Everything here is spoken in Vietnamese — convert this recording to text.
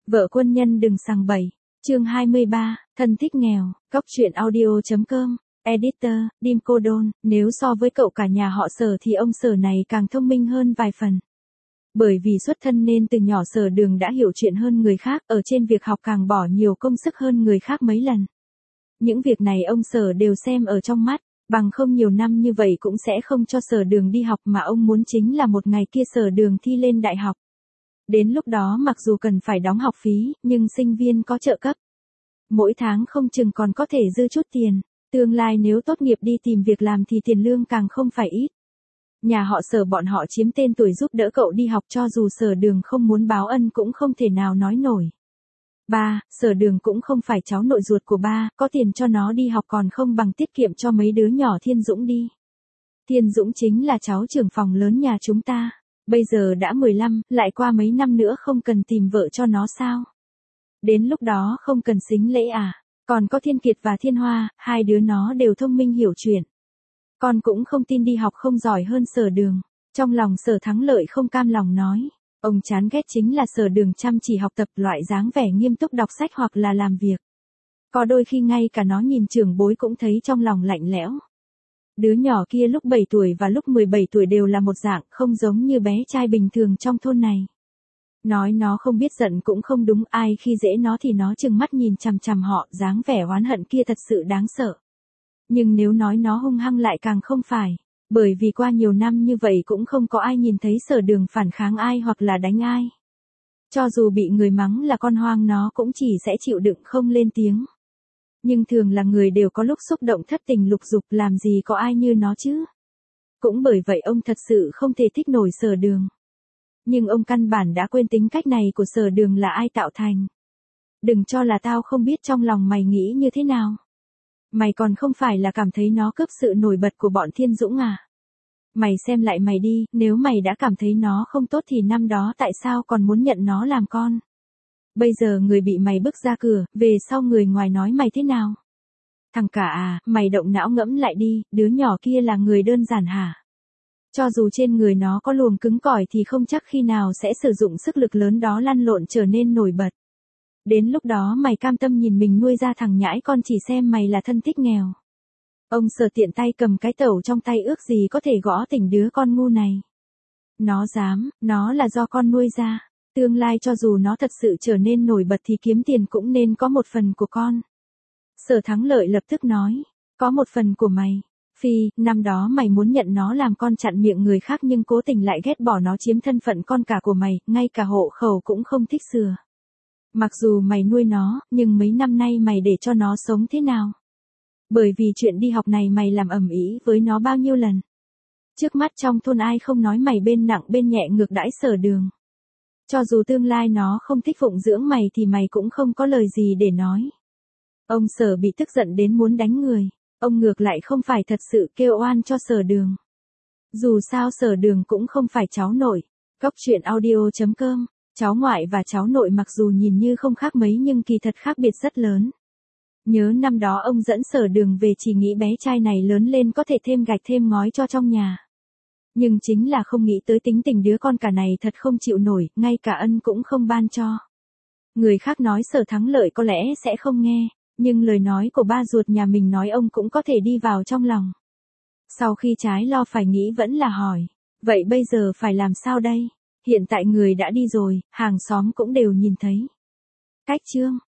Vợ quân nhân đừng sằng bậy. Chương 23, thân thích nghèo, Cóc truyện audio.com, editor, Dim Cô Đôn, nếu so với cậu cả nhà họ Sở thì ông Sở này càng thông minh hơn vài phần. Bởi vì xuất thân nên từ nhỏ Sở Đường đã hiểu chuyện hơn người khác, ở trên việc học càng bỏ nhiều công sức hơn người khác mấy lần. Những việc này ông Sở đều xem ở trong mắt, bằng không nhiều năm như vậy cũng sẽ không cho Sở Đường đi học mà ông muốn chính là một ngày kia Sở Đường thi lên đại học. Đến lúc đó mặc dù cần phải đóng học phí, nhưng sinh viên có trợ cấp. Mỗi tháng không chừng còn có thể dư chút tiền, tương lai nếu tốt nghiệp đi tìm việc làm thì tiền lương càng không phải ít. Nhà họ Sở bọn họ chiếm tên tuổi giúp đỡ cậu đi học cho dù Sở Đường không muốn báo ân cũng không thể nào nói nổi. Ba, Sở Đường cũng không phải cháu nội ruột của ba, có tiền cho nó đi học còn không bằng tiết kiệm cho mấy đứa nhỏ Thiên Dũng đi. Thiên Dũng chính là cháu trưởng phòng lớn nhà chúng ta. Bây giờ đã 15, lại qua mấy năm nữa không cần tìm vợ cho nó sao? Đến lúc đó không cần sính lễ à? Còn có Thiên Kiệt và Thiên Hoa, hai đứa nó đều thông minh hiểu chuyện. Con cũng không tin đi học không giỏi hơn Sở Đường. Trong lòng Sở Thắng Lợi không cam lòng nói. Ông chán ghét chính là Sở Đường chăm chỉ học tập loại dáng vẻ nghiêm túc đọc sách hoặc là làm việc. Có đôi khi ngay cả nó nhìn trưởng bối cũng thấy trong lòng lạnh lẽo. Đứa nhỏ kia lúc 7 tuổi và lúc 17 tuổi đều là một dạng, không giống như bé trai bình thường trong thôn này. Nói nó không biết giận cũng không đúng, ai khi dễ nó thì nó trừng mắt nhìn chằm chằm họ, dáng vẻ oán hận kia thật sự đáng sợ. Nhưng nếu nói nó hung hăng lại càng không phải, bởi vì qua nhiều năm như vậy cũng không có ai nhìn thấy Sở Đường phản kháng ai hoặc là đánh ai. Cho dù bị người mắng là con hoang nó cũng chỉ sẽ chịu đựng không lên tiếng. Nhưng thường là người đều có lúc xúc động thất tình lục dục, làm gì có ai như nó chứ. Cũng bởi vậy ông thật sự không thể thích nổi Sở Đường. Nhưng ông căn bản đã quên tính cách này của Sở Đường là ai tạo thành. Đừng cho là tao không biết trong lòng mày nghĩ như thế nào. Mày còn không phải là cảm thấy nó cướp sự nổi bật của bọn Thiên Dũng à? Mày xem lại mày đi, nếu mày đã cảm thấy nó không tốt thì năm đó tại sao còn muốn nhận nó làm con? Bây giờ người bị mày bức ra cửa, về sau người ngoài nói mày thế nào? Thằng cả à, mày động não ngẫm lại đi, đứa nhỏ kia là người đơn giản hả? Cho dù trên người nó có luồng cứng cỏi thì không chắc khi nào sẽ sử dụng sức lực lớn đó lăn lộn trở nên nổi bật. Đến lúc đó mày cam tâm nhìn mình nuôi ra thằng nhãi con chỉ xem mày là thân thích nghèo. Ông Sở tiện tay cầm cái tẩu trong tay ước gì có thể gõ tỉnh đứa con ngu này. Nó dám, nó là do con nuôi ra. Tương lai cho dù nó thật sự trở nên nổi bật thì kiếm tiền cũng nên có một phần của con. Sở Thắng Lợi lập tức nói, có một phần của mày. Phi, năm đó mày muốn nhận nó làm con chặn miệng người khác nhưng cố tình lại ghét bỏ nó chiếm thân phận con cả của mày, ngay cả hộ khẩu cũng không thích sửa. Mặc dù mày nuôi nó, nhưng mấy năm nay mày để cho nó sống thế nào? Bởi vì chuyện đi học này mày làm ầm ĩ với nó bao nhiêu lần? Trước mắt trong thôn ai không nói mày bên nặng bên nhẹ ngược đãi Sở Đường. Cho dù tương lai nó không thích phụng dưỡng mày thì mày cũng không có lời gì để nói. Ông Sở bị tức giận đến muốn đánh người. Ông ngược lại không phải thật sự kêu oan cho Sở Đường. Dù sao Sở Đường cũng không phải cháu nội. Cóc truyện audio.com, cháu ngoại và cháu nội mặc dù nhìn như không khác mấy nhưng kỳ thật khác biệt rất lớn. Nhớ năm đó ông dẫn Sở Đường về chỉ nghĩ bé trai này lớn lên có thể thêm gạch thêm ngói cho trong nhà. Nhưng chính là không nghĩ tới tính tình đứa con cả này thật không chịu nổi, ngay cả ân cũng không ban cho. Người khác nói Sở Thắng Lợi có lẽ sẽ không nghe, nhưng lời nói của ba ruột nhà mình nói ông cũng có thể đi vào trong lòng. Sau khi trái lo phải nghĩ vẫn là hỏi, vậy bây giờ phải làm sao đây? Hiện tại người đã đi rồi, hàng xóm cũng đều nhìn thấy. Cách chương